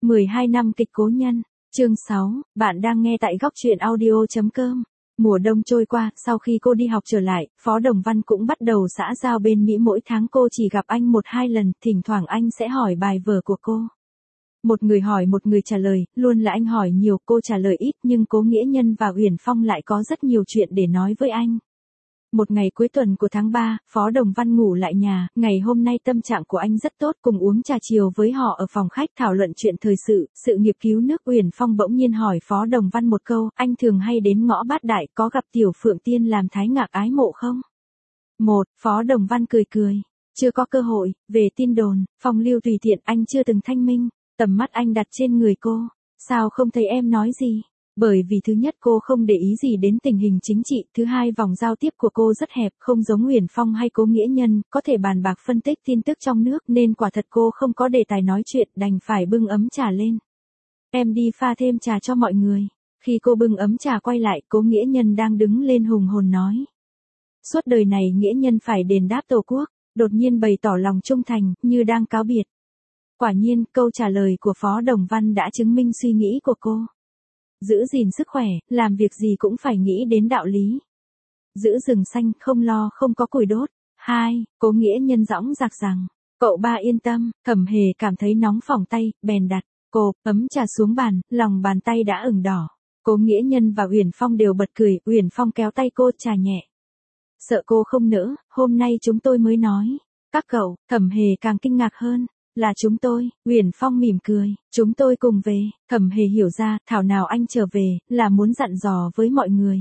12 năm kịch cố nhân, chương 6, bạn đang nghe tại góc truyện audio.com. Mùa đông trôi qua, sau khi cô đi học trở lại, Phó Đồng Văn cũng bắt đầu xã giao bên Mỹ, mỗi tháng cô chỉ gặp anh 1-2 lần, thỉnh thoảng anh sẽ hỏi bài vở của cô. Một người hỏi một người trả lời, luôn là anh hỏi nhiều, cô trả lời ít, nhưng Cố Nghĩa Nhân và Uyển Phong lại có rất nhiều chuyện để nói với anh. Một ngày cuối tuần của tháng 3, Phó Đồng Văn ngủ lại nhà, ngày hôm nay tâm trạng của anh rất tốt, cùng uống trà chiều với họ ở phòng khách thảo luận chuyện thời sự nghiệp cứu nước. Uyển Phong bỗng nhiên hỏi Phó Đồng Văn một câu, anh thường hay đến ngõ Bát Đại, có gặp Tiểu Phượng Tiên làm Thái Ngạc ái mộ không? Phó Đồng Văn cười cười, chưa có cơ hội, về tin đồn, phong lưu tùy tiện, anh chưa từng thanh minh, tầm mắt anh đặt trên người cô, sao không thấy em nói gì? Bởi vì thứ nhất cô không để ý gì đến tình hình chính trị, thứ hai vòng giao tiếp của cô rất hẹp, không giống Uyển Phong hay Cố Nghĩa Nhân, có thể bàn bạc phân tích tin tức trong nước, nên quả thật cô không có đề tài nói chuyện, đành phải bưng ấm trà lên. Em đi pha thêm trà cho mọi người. Khi cô bưng ấm trà quay lại, Cố Nghĩa Nhân đang đứng lên hùng hồn nói. Suốt đời này Nghĩa Nhân phải đền đáp Tổ quốc, đột nhiên bày tỏ lòng trung thành, như đang cáo biệt. Quả nhiên, câu trả lời của Phó Đồng Văn đã chứng minh suy nghĩ của cô. Giữ gìn sức khỏe, làm việc gì cũng phải nghĩ đến đạo lý. Giữ rừng xanh, không lo không có củi đốt. 2. Cố Nghĩa Nhân dõng dạc rằng, cậu ba yên tâm. Thẩm Hề cảm thấy nóng phỏng tay, bèn đặt ấm trà xuống bàn, lòng bàn tay đã ửng đỏ. Cố Nghĩa Nhân và Uyển Phong đều bật cười, Uyển Phong kéo tay cô trà nhẹ. Sợ cô không nỡ, hôm nay chúng tôi mới nói. Các cậu, Thẩm Hề càng kinh ngạc hơn. Là chúng tôi, Uyển Phong mỉm cười, chúng tôi cùng về. Thẩm Hề hiểu ra, thảo nào anh trở về, là muốn dặn dò với mọi người.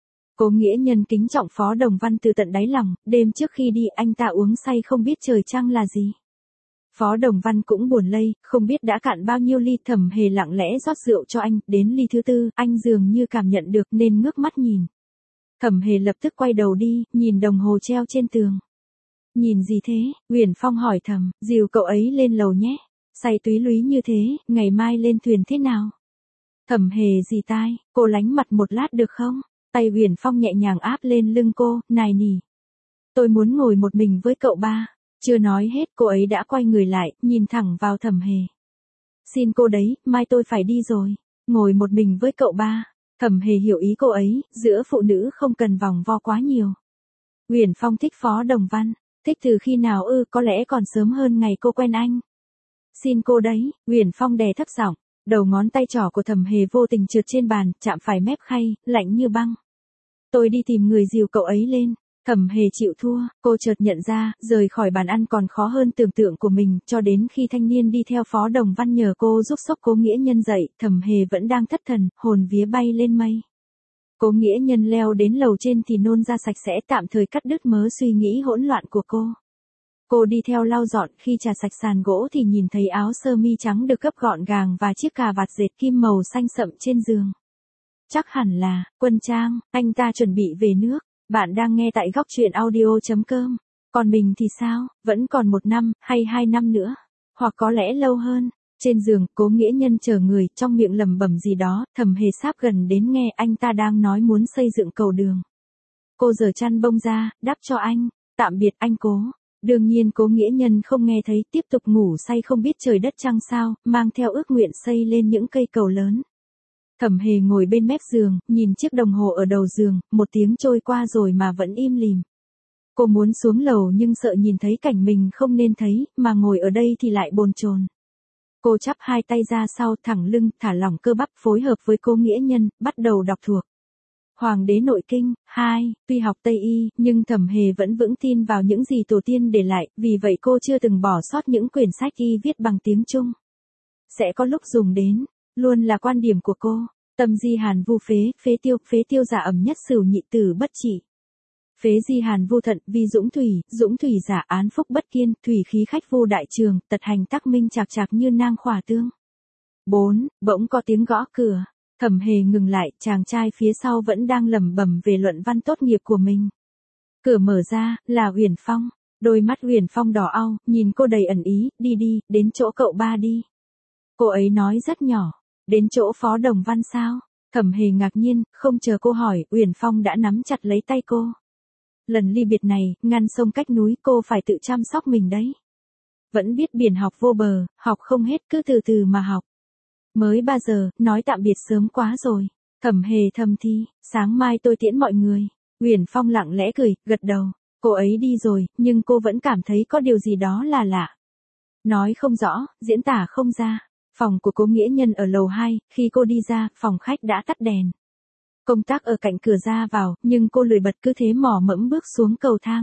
Cố Nghĩa Nhân kính trọng Phó Đồng Văn từ tận đáy lòng, đêm trước khi đi anh ta uống say không biết trời trăng là gì. Phó Đồng Văn cũng buồn lây, không biết đã cạn bao nhiêu ly. Thẩm Hề lặng lẽ rót rượu cho anh, đến ly thứ tư, anh dường như cảm nhận được nên ngước mắt nhìn. Thẩm Hề lập tức quay đầu đi, nhìn đồng hồ treo trên tường. Nhìn gì thế? Uyển Phong hỏi thầm, dìu cậu ấy lên lầu nhé. Say túy lúy như thế, ngày mai lên thuyền thế nào? Thẩm Hề gì tai, cô lánh mặt một lát được không? Tay Uyển Phong nhẹ nhàng áp lên lưng cô, nài nỉ. Tôi muốn ngồi một mình với cậu ba. Chưa nói hết, cô ấy đã quay người lại, nhìn thẳng vào Thẩm Hề. Xin cô đấy, mai tôi phải đi rồi. Ngồi một mình với cậu ba. Thẩm Hề hiểu ý cô ấy, giữa phụ nữ không cần vòng vo quá nhiều. Uyển Phong thích Phó Đồng Văn. Thích từ khi nào ư? Có lẽ còn sớm hơn ngày cô quen anh. Xin cô đấy, Uyển Phong đè thấp giọng, đầu ngón tay trỏ của Thẩm Hề vô tình trượt trên bàn, chạm phải mép khay, lạnh như băng. Tôi đi tìm người dìu cậu ấy lên. Thẩm Hề chịu thua, cô chợt nhận ra, rời khỏi bàn ăn còn khó hơn tưởng tượng của mình, cho đến khi thanh niên đi theo Phó Đồng Văn nhờ cô giúp xốc Cố Nghĩa Nhân dậy, Thẩm Hề vẫn đang thất thần, hồn vía bay lên mây. Cố Nghĩa Nhân leo đến lầu trên thì nôn ra sạch sẽ, tạm thời cắt đứt mớ suy nghĩ hỗn loạn của cô. Cô đi theo lau dọn, khi chà sạch sàn gỗ thì nhìn thấy áo sơ mi trắng được gấp gọn gàng và chiếc cà vạt dệt kim màu xanh sậm trên giường. Chắc hẳn là Quân Trang, anh ta chuẩn bị về nước. Bạn đang nghe tại góc truyện audio.com. Còn mình thì sao, vẫn còn 1 năm, hay 2 năm nữa, hoặc có lẽ lâu hơn. Trên giường, Cố Nghĩa Nhân chờ người, trong miệng lẩm bẩm gì đó, Thẩm Hề sáp gần đến nghe, anh ta đang nói muốn xây dựng cầu đường. Cô giở chăn bông ra, đắp cho anh, tạm biệt anh Cố. Đương nhiên Cố Nghĩa Nhân không nghe thấy, tiếp tục ngủ say không biết trời đất trăng sao, mang theo ước nguyện xây lên những cây cầu lớn. Thẩm Hề ngồi bên mép giường, nhìn chiếc đồng hồ ở đầu giường, 1 tiếng trôi qua rồi mà vẫn im lìm. Cô muốn xuống lầu nhưng sợ nhìn thấy cảnh mình không nên thấy, mà ngồi ở đây thì lại bồn chồn. Cô chắp 2 tay ra sau, thẳng lưng, thả lỏng cơ bắp, phối hợp với Cố Nghĩa Nhân, bắt đầu đọc thuộc. Hoàng đế nội kinh, 2, tuy học Tây Y, nhưng Thẩm Hề vẫn vững tin vào những gì tổ tiên để lại, vì vậy cô chưa từng bỏ sót những quyển sách y viết bằng tiếng Trung. Sẽ có lúc dùng đến, luôn là quan điểm của cô. Tâm di hàn vu phế tiêu giả ẩm nhất sửu nhị tử bất trị. Phế di hàn vu thận, vi dũng thủy giả án phúc bất kiên, thủy khí khách vu đại trường, tật hành tắc minh chạc như nang khỏa tương. 4. Bỗng có tiếng gõ cửa. Thẩm Hề ngừng lại, chàng trai phía sau vẫn đang lẩm bẩm về luận văn tốt nghiệp của mình. Cửa mở ra, là Uyển Phong. Đôi mắt Uyển Phong đỏ au, nhìn cô đầy ẩn ý, đi, đến chỗ cậu ba đi. Cô ấy nói rất nhỏ, đến chỗ Phó Đồng Văn sao? Thẩm Hề ngạc nhiên, không chờ cô hỏi, Uyển Phong đã nắm chặt lấy tay cô. Lần ly biệt này, ngăn sông cách núi, cô phải tự chăm sóc mình đấy. Vẫn biết biển học vô bờ, học không hết, cứ từ từ mà học. Mới 3 giờ, nói tạm biệt sớm quá rồi. Thẩm Hề thầm thì, sáng mai tôi tiễn mọi người. Uyển Phong lặng lẽ cười, gật đầu. Cô ấy đi rồi, nhưng cô vẫn cảm thấy có điều gì đó là lạ. Nói không rõ, diễn tả không ra. Phòng của Cố Nghĩa Nhân ở lầu 2, khi cô đi ra, phòng khách đã tắt đèn. Công tác ở cạnh cửa ra vào, nhưng cô lười bật cứ thế mò mẫm bước xuống cầu thang.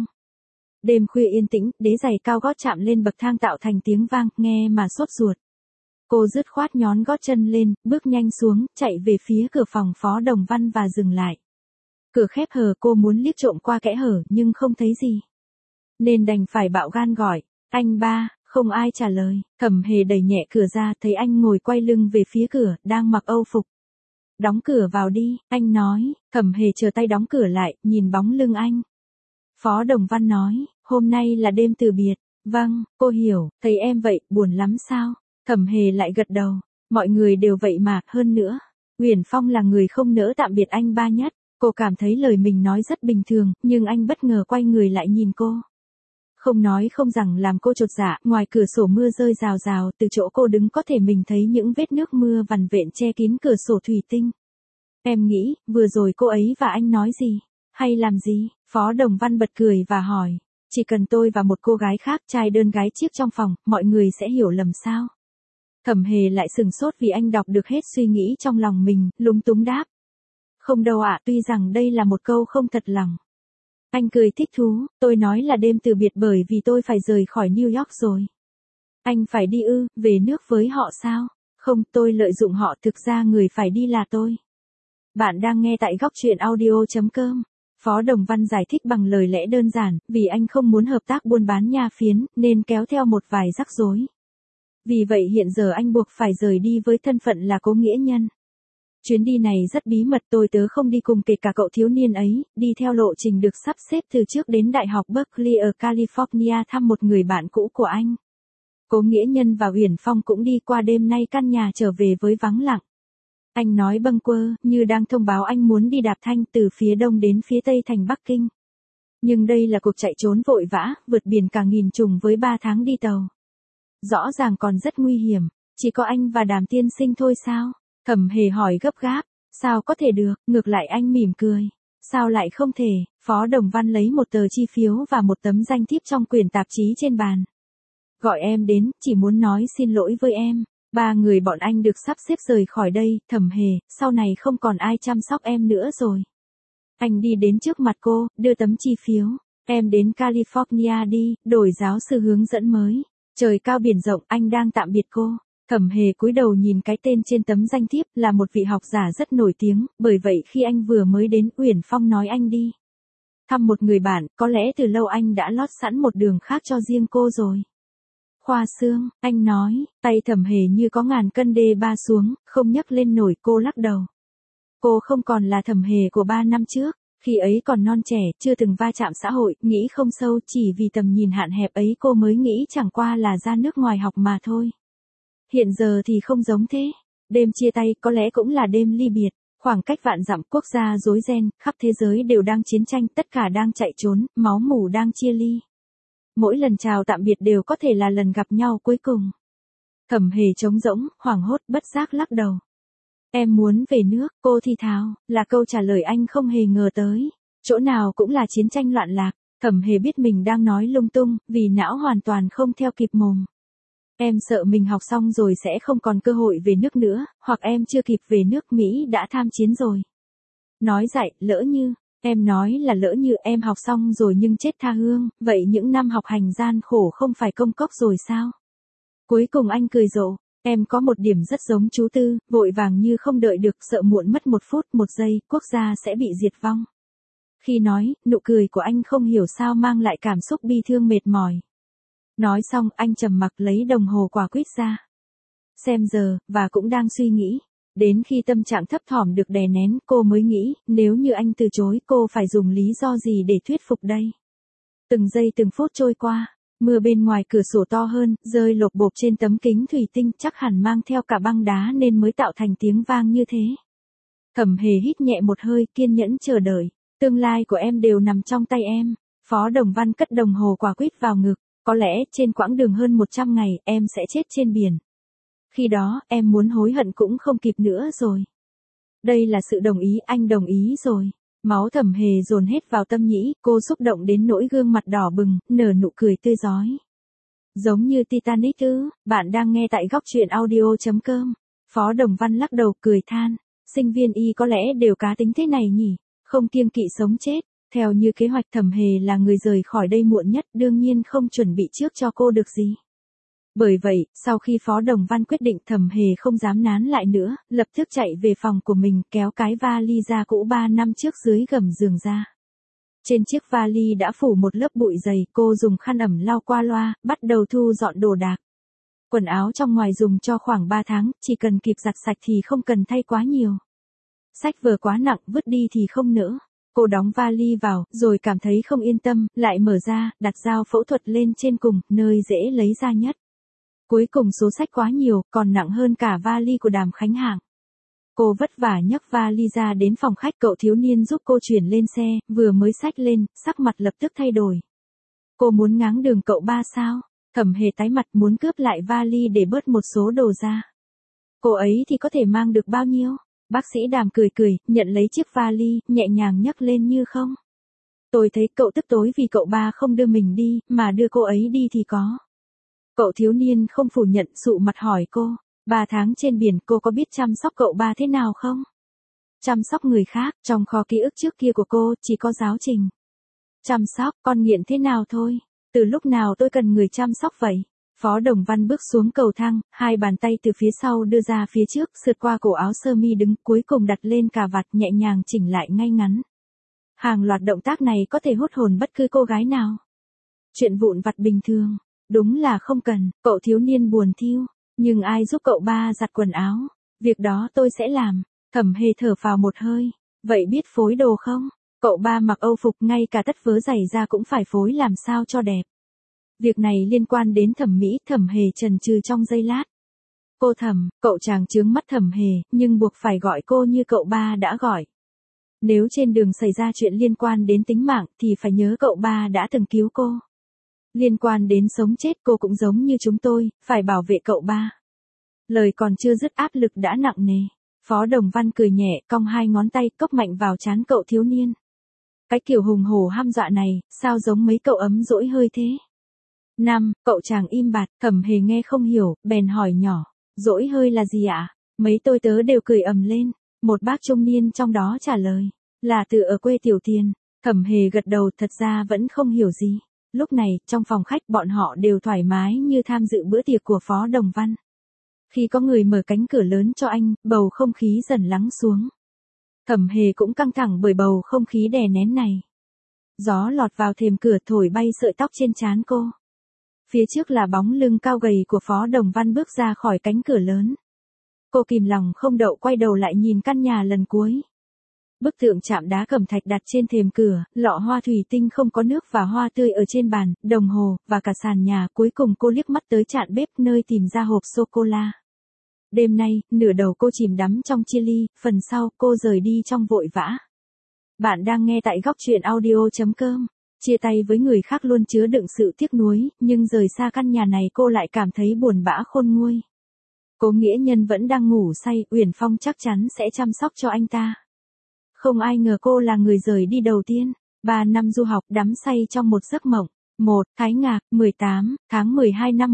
Đêm khuya yên tĩnh, đế giày cao gót chạm lên bậc thang tạo thành tiếng vang, nghe mà sốt ruột. Cô dứt khoát nhón gót chân lên, bước nhanh xuống, chạy về phía cửa phòng Phó Đồng Văn và dừng lại. Cửa khép hờ, cô muốn liếc trộm qua kẽ hở nhưng không thấy gì. Nên đành phải bạo gan gọi, anh ba, không ai trả lời. Thẩm Hề đẩy nhẹ cửa ra, thấy anh ngồi quay lưng về phía cửa, đang mặc âu phục. Đóng cửa vào đi, anh nói. Thẩm Hề chờ tay đóng cửa lại, nhìn bóng lưng anh. Phó Đồng Văn nói, hôm nay là đêm từ biệt. Vâng, cô hiểu, thấy em vậy, buồn lắm sao? Thẩm Hề lại gật đầu, mọi người đều vậy mà, hơn nữa. Uyển Phong là người không nỡ tạm biệt anh ba nhất. Cô cảm thấy lời mình nói rất bình thường, nhưng anh bất ngờ quay người lại nhìn cô. Không nói không rằng làm cô chột dạ, ngoài cửa sổ mưa rơi rào rào, từ chỗ cô đứng có thể mình thấy những vết nước mưa vằn vện che kín cửa sổ thủy tinh. Em nghĩ, vừa rồi cô ấy và anh nói gì? Hay làm gì? Phó Đồng Văn bật cười và hỏi. Chỉ cần tôi và một cô gái khác trai đơn gái chiếc trong phòng, mọi người sẽ hiểu lầm sao? Thẩm Hề lại sừng sốt vì anh đọc được hết suy nghĩ trong lòng mình, lúng túng đáp. Không đâu ạ, tuy rằng đây là một câu không thật lòng. Anh cười thích thú, tôi nói là đêm từ biệt bởi vì tôi phải rời khỏi New York rồi. Anh phải đi ư, về nước với họ sao? Không, tôi lợi dụng họ, thực ra người phải đi là tôi. Bạn đang nghe tại góc truyện audio.com. Phó Đồng Văn giải thích bằng lời lẽ đơn giản, vì anh không muốn hợp tác buôn bán nha phiến, nên kéo theo một vài rắc rối. Vì vậy hiện giờ anh buộc phải rời đi với thân phận là Cố Nghĩa Nhân. Chuyến đi này rất bí mật, tôi tớ không đi cùng kể cả cậu thiếu niên ấy, đi theo lộ trình được sắp xếp từ trước đến Đại học Berkeley ở California thăm một người bạn cũ của anh. Cố Nghĩa Nhân và Uyển Phong cũng đi qua đêm nay căn nhà trở về với vắng lặng. Anh nói bâng quơ, như đang thông báo anh muốn đi đạp thanh từ phía đông đến phía tây thành Bắc Kinh. Nhưng đây là cuộc chạy trốn vội vã, vượt biển cả nghìn trùng với 3 tháng đi tàu. Rõ ràng còn rất nguy hiểm, chỉ có anh và Đàm tiên sinh thôi sao? Thẩm Hề hỏi gấp gáp, sao có thể được, ngược lại anh mỉm cười. Sao lại không thể? Phó Đồng Văn lấy một tờ chi phiếu và một tấm danh thiếp trong quyển tạp chí trên bàn. Gọi em đến, chỉ muốn nói xin lỗi với em. 3 người bọn anh được sắp xếp rời khỏi đây, Thẩm Hề, sau này không còn ai chăm sóc em nữa rồi. Anh đi đến trước mặt cô, đưa tấm chi phiếu. Em đến California đi, đổi giáo sư hướng dẫn mới. Trời cao biển rộng, anh đang tạm biệt cô. Thẩm Hề cúi đầu nhìn cái tên trên tấm danh thiếp, là một vị học giả rất nổi tiếng, bởi vậy khi anh vừa mới đến, Uyển Phong nói anh đi thăm một người bạn, có lẽ từ lâu anh đã lót sẵn một đường khác cho riêng cô rồi. Khoa xương, anh nói, tay Thẩm Hề như có ngàn cân đê ba xuống, không nhấc lên nổi, cô lắc đầu. Cô không còn là Thẩm Hề của 3 năm trước, khi ấy còn non trẻ, chưa từng va chạm xã hội, nghĩ không sâu, chỉ vì tầm nhìn hạn hẹp ấy cô mới nghĩ chẳng qua là ra nước ngoài học mà thôi. Hiện giờ thì không giống thế. Đêm chia tay có lẽ cũng là đêm ly biệt. Khoảng cách vạn dặm, quốc gia rối ren, khắp thế giới đều đang chiến tranh, tất cả đang chạy trốn, máu mủ đang chia ly. Mỗi lần chào tạm biệt đều có thể là lần gặp nhau cuối cùng. Thẩm Hề trống rỗng, hoảng hốt, bất giác lắc đầu. Em muốn về nước, cô thì thào, là câu trả lời anh không hề ngờ tới. Chỗ nào cũng là chiến tranh loạn lạc. Thẩm Hề biết mình đang nói lung tung, vì não hoàn toàn không theo kịp mồm. Em sợ mình học xong rồi sẽ không còn cơ hội về nước nữa, hoặc em chưa kịp về nước Mỹ đã tham chiến rồi. Nói dại, lỡ như, em nói là lỡ như em học xong rồi nhưng chết tha hương, vậy những năm học hành gian khổ không phải công cốc rồi sao? Cuối cùng anh cười rộ, em có một điểm rất giống chú Tư, vội vàng như không đợi được, sợ muộn mất 1 phút 1 giây, quốc gia sẽ bị diệt vong. Khi nói, nụ cười của anh không hiểu sao mang lại cảm xúc bi thương mệt mỏi. Nói xong, anh trầm mặc lấy đồng hồ quả quýt ra. Xem giờ, và cũng đang suy nghĩ. Đến khi tâm trạng thấp thỏm được đè nén, cô mới nghĩ, nếu như anh từ chối, cô phải dùng lý do gì để thuyết phục đây. Từng giây từng phút trôi qua, mưa bên ngoài cửa sổ to hơn, rơi lộp bộp trên tấm kính thủy tinh, chắc hẳn mang theo cả băng đá nên mới tạo thành tiếng vang như thế. Thẩm Hề hít nhẹ một hơi, kiên nhẫn chờ đợi. Tương lai của em đều nằm trong tay em. Phó Đồng Văn cất đồng hồ quả quýt vào ngực. Có lẽ, trên quãng đường hơn 100 ngày, em sẽ chết trên biển. Khi đó, em muốn hối hận cũng không kịp nữa rồi. Đây là sự đồng ý, anh đồng ý rồi. Máu Thẩm Hề dồn hết vào tâm nhĩ, cô xúc động đến nỗi gương mặt đỏ bừng, nở nụ cười tươi rói. Giống như Titanic ư? Bạn đang nghe tại góc truyện audio.com. Phó Đồng Văn lắc đầu cười than. Sinh viên y có lẽ đều cá tính thế này nhỉ? Không kiêng kỵ sống chết. Theo như kế hoạch Thẩm Hề là người rời khỏi đây muộn nhất, đương nhiên không chuẩn bị trước cho cô được gì. Bởi vậy, sau khi Phó Đồng Văn quyết định, Thẩm Hề không dám nán lại nữa, lập tức chạy về phòng của mình, kéo cái vali da cũ 3 năm trước dưới gầm giường ra. Trên chiếc vali đã phủ một lớp bụi dày, cô dùng khăn ẩm lau qua loa, bắt đầu thu dọn đồ đạc. Quần áo trong ngoài dùng cho khoảng 3 tháng, chỉ cần kịp giặt sạch thì không cần thay quá nhiều. Sách vở quá nặng, vứt đi thì không nỡ. Cô đóng vali vào, rồi cảm thấy không yên tâm, lại mở ra, đặt dao phẫu thuật lên trên cùng, nơi dễ lấy ra nhất. Cuối cùng số sách quá nhiều, còn nặng hơn cả vali của Đàm Khánh Hạng. Cô vất vả nhấc vali ra đến phòng khách, cậu thiếu niên giúp cô chuyển lên xe, vừa mới xách lên, sắc mặt lập tức thay đổi. Cô muốn ngáng đường cậu ba sao? Thẩm Hề tái mặt muốn cướp lại vali để bớt một số đồ ra. Cô ấy thì có thể mang được bao nhiêu? Bác sĩ Đàm cười cười, nhận lấy chiếc vali, nhẹ nhàng nhấc lên như không. Tôi thấy cậu tức tối vì cậu ba không đưa mình đi, mà đưa cô ấy đi thì có. Cậu thiếu niên không phủ nhận, sụ mặt hỏi cô. 3 tháng trên biển, cô có biết chăm sóc cậu ba thế nào không? Chăm sóc người khác, trong kho ký ức trước kia của cô, chỉ có giáo trình. Chăm sóc, con nghiện thế nào thôi. Từ lúc nào tôi cần người chăm sóc vậy? Phó Đồng Văn bước xuống cầu thang, hai bàn tay từ phía sau đưa ra phía trước, sượt qua cổ áo sơ mi đứng, cuối cùng đặt lên cà vạt, nhẹ nhàng chỉnh lại ngay ngắn. Hàng loạt động tác này có thể hút hồn bất cứ cô gái nào. Chuyện vụn vặt bình thường. Đúng là không cần, cậu thiếu niên buồn thiu. Nhưng ai giúp cậu ba giặt quần áo? Việc đó tôi sẽ làm. Thẩm Hề thở phào một hơi. Vậy biết phối đồ không? Cậu ba mặc âu phục, ngay cả tất vớ giày ra cũng phải phối làm sao cho đẹp. Việc này liên quan đến thẩm mỹ, Thẩm Hề chần chừ trong giây lát. Cô Thẩm, cậu chàng chướng mắt Thẩm Hề, nhưng buộc phải gọi cô như cậu ba đã gọi. Nếu trên đường xảy ra chuyện liên quan đến tính mạng thì phải nhớ cậu ba đã từng cứu cô. Liên quan đến sống chết, cô cũng giống như chúng tôi, phải bảo vệ cậu ba. Lời còn chưa dứt, áp lực đã nặng nề. Phó Đồng Văn cười nhẹ, cong hai ngón tay, cốc mạnh vào trán cậu thiếu niên. Cái kiểu hùng hổ hăm dọa này, sao giống mấy cậu ấm dỗi hơi thế? Cậu chàng im bặt, Thẩm Hề nghe không hiểu, bèn hỏi nhỏ. Dỗi hơi là gì ạ? Mấy tôi tớ đều cười ầm lên. Một bác trung niên trong đó trả lời. Là từ ở quê Tiểu Tiền. Thẩm Hề gật đầu, thật ra vẫn không hiểu gì. Lúc này, trong phòng khách bọn họ đều thoải mái như tham dự bữa tiệc của Phó Đồng Văn. Khi có người mở cánh cửa lớn cho anh, bầu không khí dần lắng xuống. Thẩm Hề cũng căng thẳng bởi bầu không khí đè nén này. Gió lọt vào thềm cửa thổi bay sợi tóc trên trán cô. Phía trước là bóng lưng cao gầy của Phó Đồng Văn bước ra khỏi cánh cửa lớn. Cô kìm lòng không đậu quay đầu lại nhìn căn nhà lần cuối. Bức tượng chạm đá cẩm thạch đặt trên thềm cửa, lọ hoa thủy tinh không có nước và hoa tươi ở trên bàn, đồng hồ, và cả sàn nhà. Cuối cùng cô liếc mắt tới chạn bếp nơi tìm ra hộp sô-cô-la. Đêm nay, nửa đầu cô chìm đắm trong chia ly, phần sau cô rời đi trong vội vã. Bạn đang nghe tại góc truyện audio.com. Chia tay với người khác luôn chứa đựng sự tiếc nuối, nhưng rời xa căn nhà này cô lại cảm thấy buồn bã khôn nguôi. Cố Nghĩa Nhân vẫn đang ngủ say, Uyển Phong chắc chắn sẽ chăm sóc cho anh ta. Không ai ngờ cô là người rời đi đầu tiên. 3 năm du học, đắm say trong một giấc mộng. 1. Thái Ngạc, 18, tháng 12 năm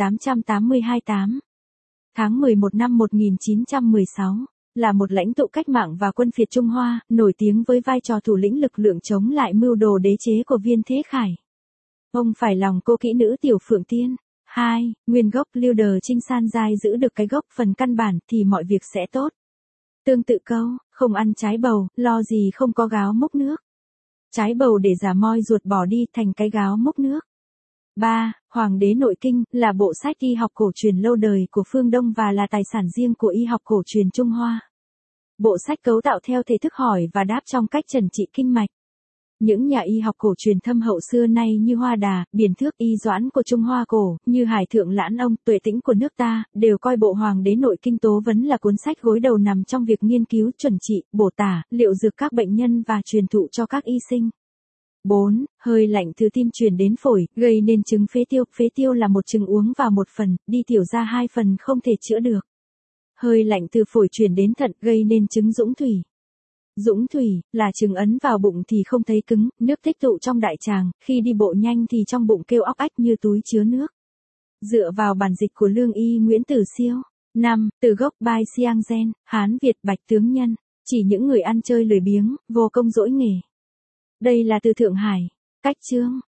1882 8. Tháng 11 năm 1916. Là một lãnh tụ cách mạng và quân phiệt Trung Hoa, nổi tiếng với vai trò thủ lĩnh lực lượng chống lại mưu đồ đế chế của Viên Thế Khải. Ông phải lòng cô kỹ nữ Tiểu Phượng Tiên. 2. Nguyên gốc Lưu Đờ Trinh San Giai giữ được cái gốc phần căn bản thì mọi việc sẽ tốt. Tương tự câu, không ăn trái bầu, lo gì không có gáo múc nước. Trái bầu để giả moi ruột bỏ đi thành cái gáo múc nước. 3. Hoàng đế Nội Kinh là bộ sách y học cổ truyền lâu đời của phương Đông và là tài sản riêng của y học cổ truyền Trung Hoa. Bộ sách cấu tạo theo thể thức hỏi và đáp trong cách trần trị kinh mạch. Những nhà y học cổ truyền thâm hậu xưa nay như Hoa Đà, Biền Thước, Y Doãn của Trung Hoa cổ, như Hải Thượng Lãn Ông, Tuệ Tĩnh của nước ta, đều coi bộ Hoàng đế Nội Kinh Tố Vấn là cuốn sách gối đầu nằm trong việc nghiên cứu chuẩn trị, bổ tả, liệu dược các bệnh nhân và truyền thụ cho các y sinh. 4. Hơi lạnh từ tim truyền đến phổi, gây nên chứng phế tiêu. Phế tiêu là một chứng uống vào một phần, đi tiểu ra 2 phần không thể chữa được. Hơi lạnh từ phổi truyền đến thận, gây nên chứng dũng thủy. Dũng thủy, là chứng ấn vào bụng thì không thấy cứng, nước tích tụ trong đại tràng, khi đi bộ nhanh thì trong bụng kêu óc ách như túi chứa nước. Dựa vào bản dịch của lương y Nguyễn Tử Siêu. 5. Từ gốc Bai Siang Gen, Hán Việt Bạch Tướng Nhân, chỉ những người ăn chơi lười biếng, vô công dỗi nghề. Đây là từ Thượng Hải. Cách chương.